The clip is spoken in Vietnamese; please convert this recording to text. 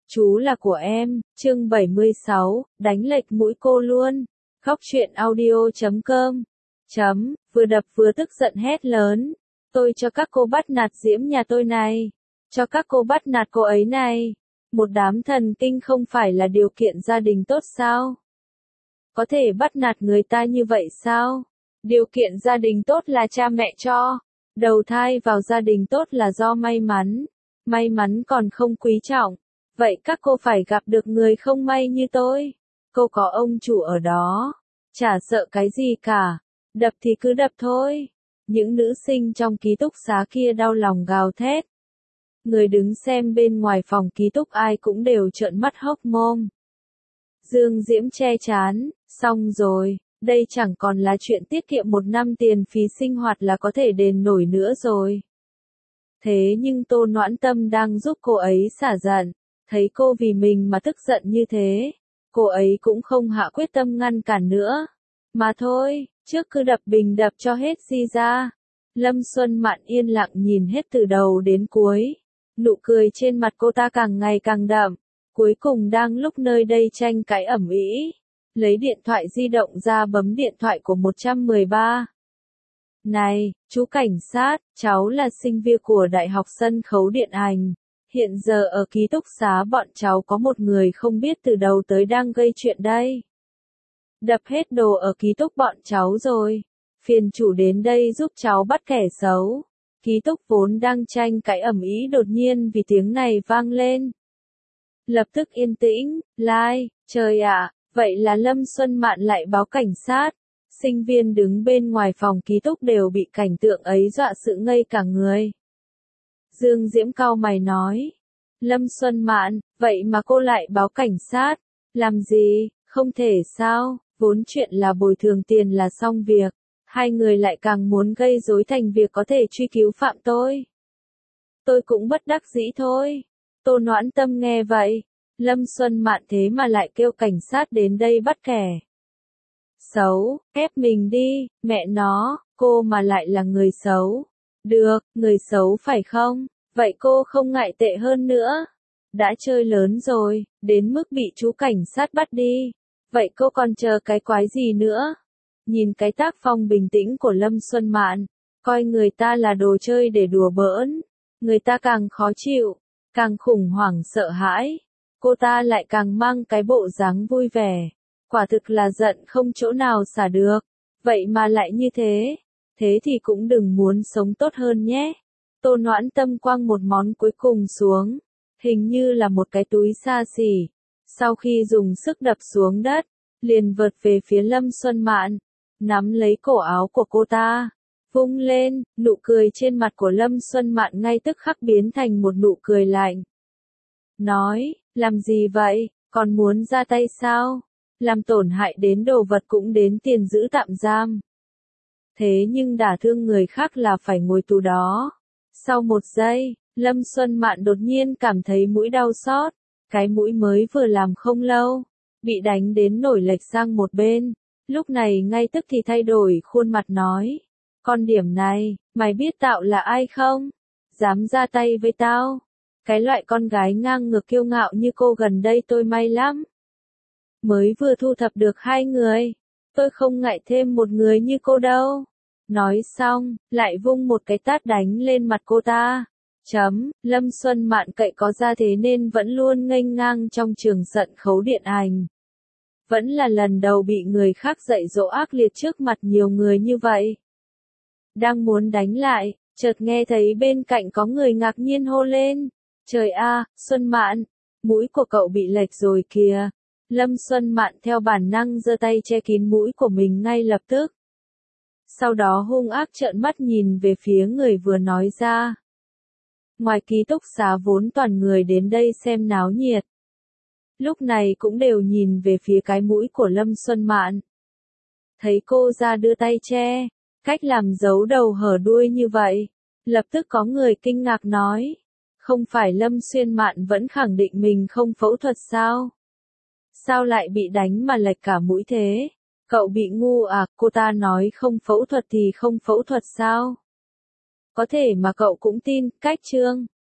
Chú là của em, chương 76, đánh lệch mũi cô luôn. Góc truyện audio.com. Vừa đập vừa tức giận hét lớn. Tôi cho các cô bắt nạt Diễm nhà tôi này. Cho các cô bắt nạt cô ấy này. Một đám thần kinh không phải là điều kiện gia đình tốt sao? Có thể bắt nạt người ta như vậy sao? Điều kiện gia đình tốt là cha mẹ cho. Đầu thai vào gia đình tốt là do may mắn. May mắn còn không quý trọng. Vậy các cô phải gặp được người không may như tôi. Cô có ông chủ ở đó. Chả sợ cái gì cả. Đập thì cứ đập thôi. Những nữ sinh trong ký túc xá kia đau lòng gào thét. Người đứng xem bên ngoài phòng ký túc ai cũng đều trợn mắt hốc mồm. Dương Diễm che chán, xong rồi, đây chẳng còn là chuyện tiết kiệm một năm tiền phí sinh hoạt là có thể đền nổi nữa rồi. Thế nhưng Tô Noãn Tâm đang giúp cô ấy xả giận, thấy cô vì mình mà tức giận như thế, cô ấy cũng không hạ quyết tâm ngăn cản nữa. Mà thôi, trước cứ đập bình đập cho hết di ra. Lâm Xuân Mạn yên lặng nhìn hết từ đầu đến cuối. Nụ cười trên mặt cô ta càng ngày càng đậm. Cuối cùng đang lúc nơi đây tranh cãi ầm ĩ, lấy điện thoại di động ra bấm điện thoại của 113. Này, chú cảnh sát, cháu là sinh viên của Đại học Sân khấu Điện ảnh. Hiện giờ ở ký túc xá bọn cháu có một người không biết từ đầu tới đang gây chuyện đây. Đập hết đồ ở ký túc bọn cháu rồi. Phiền chủ đến đây giúp cháu bắt kẻ xấu. Ký túc vốn đang tranh cãi ầm ĩ đột nhiên vì tiếng này vang lên. Lập tức yên tĩnh, trời ạ, vậy là Lâm Xuân Mạn lại báo cảnh sát. Sinh viên đứng bên ngoài phòng ký túc đều bị cảnh tượng ấy dọa sự ngây cả người. Dương Diễm cau mày nói. Lâm Xuân Mạn, vậy mà cô lại báo cảnh sát. Làm gì, không thể sao, vốn chuyện là bồi thường tiền là xong việc. Hai người lại càng muốn gây rối thành việc có thể truy cứu phạm tôi. Tôi cũng bất đắc dĩ thôi. Tô Noãn Tâm nghe vậy. Lâm Xuân Mạn thế mà lại kêu cảnh sát đến đây bắt kẻ xấu, ép mình đi, mẹ nó, cô mà lại là người xấu. Được, người xấu phải không? Vậy cô không ngại tệ hơn nữa. Đã chơi lớn rồi, đến mức bị chú cảnh sát bắt đi. Vậy cô còn chờ cái quái gì nữa? Nhìn cái tác phong bình tĩnh của Lâm Xuân Mạn, coi người ta là đồ chơi để đùa bỡn. Người ta càng khó chịu, càng khủng hoảng sợ hãi. Cô ta lại càng mang cái bộ dáng vui vẻ. Quả thực là giận không chỗ nào xả được. Vậy mà lại như thế. Thế thì cũng đừng muốn sống tốt hơn nhé. Tô Noãn Tâm quăng một món cuối cùng xuống. Hình như là một cái túi xa xỉ. Sau khi dùng sức đập xuống đất, liền vợt về phía Lâm Xuân Mạn. Nắm lấy cổ áo của cô ta. Vung lên, nụ cười trên mặt của Lâm Xuân Mạn ngay tức khắc biến thành một nụ cười lạnh. Nói, làm gì vậy, còn muốn ra tay sao? Làm tổn hại đến đồ vật cũng đến tiền giữ tạm giam. Thế nhưng đả thương người khác là phải ngồi tù đó. Sau một giây, Lâm Xuân Mạn đột nhiên cảm thấy mũi đau xót. Cái mũi mới vừa làm không lâu, bị đánh đến nổi lệch sang một bên. Lúc này ngay tức thì thay đổi khuôn mặt nói. Con điểm này, mày biết tao là ai không? Dám ra tay với tao? Cái loại con gái ngang ngược kiêu ngạo như cô gần đây tôi may lắm. Mới vừa thu thập được 2 người. Tôi không ngại thêm một người như cô đâu. Nói xong, lại vung một cái tát đánh lên mặt cô ta. Lâm Xuân Mạn cậy có ra thế nên vẫn luôn nghênh ngang trong trường sân khấu điện ảnh. Vẫn là lần đầu bị người khác dạy dỗ ác liệt trước mặt nhiều người như vậy. Đang muốn đánh lại, chợt nghe thấy bên cạnh có người ngạc nhiên hô lên. Trời a, Xuân Mạn, mũi của cậu bị lệch rồi kìa. Lâm Xuân Mạn theo bản năng giơ tay che kín mũi của mình ngay lập tức. Sau đó hung ác trợn mắt nhìn về phía người vừa nói ra. Ngoài ký túc xá vốn toàn người đến đây xem náo nhiệt. Lúc này cũng đều nhìn về phía cái mũi của Lâm Xuân Mạn. Thấy cô ra đưa tay che, cách làm giấu đầu hở đuôi như vậy. Lập tức có người kinh ngạc nói. Không phải Lâm Xuân Mạn vẫn khẳng định mình không phẫu thuật sao? Sao lại bị đánh mà lệch cả mũi thế? Cậu bị ngu à? Cô ta nói không phẫu thuật thì không phẫu thuật sao? Có thể mà cậu cũng tin, cách chương.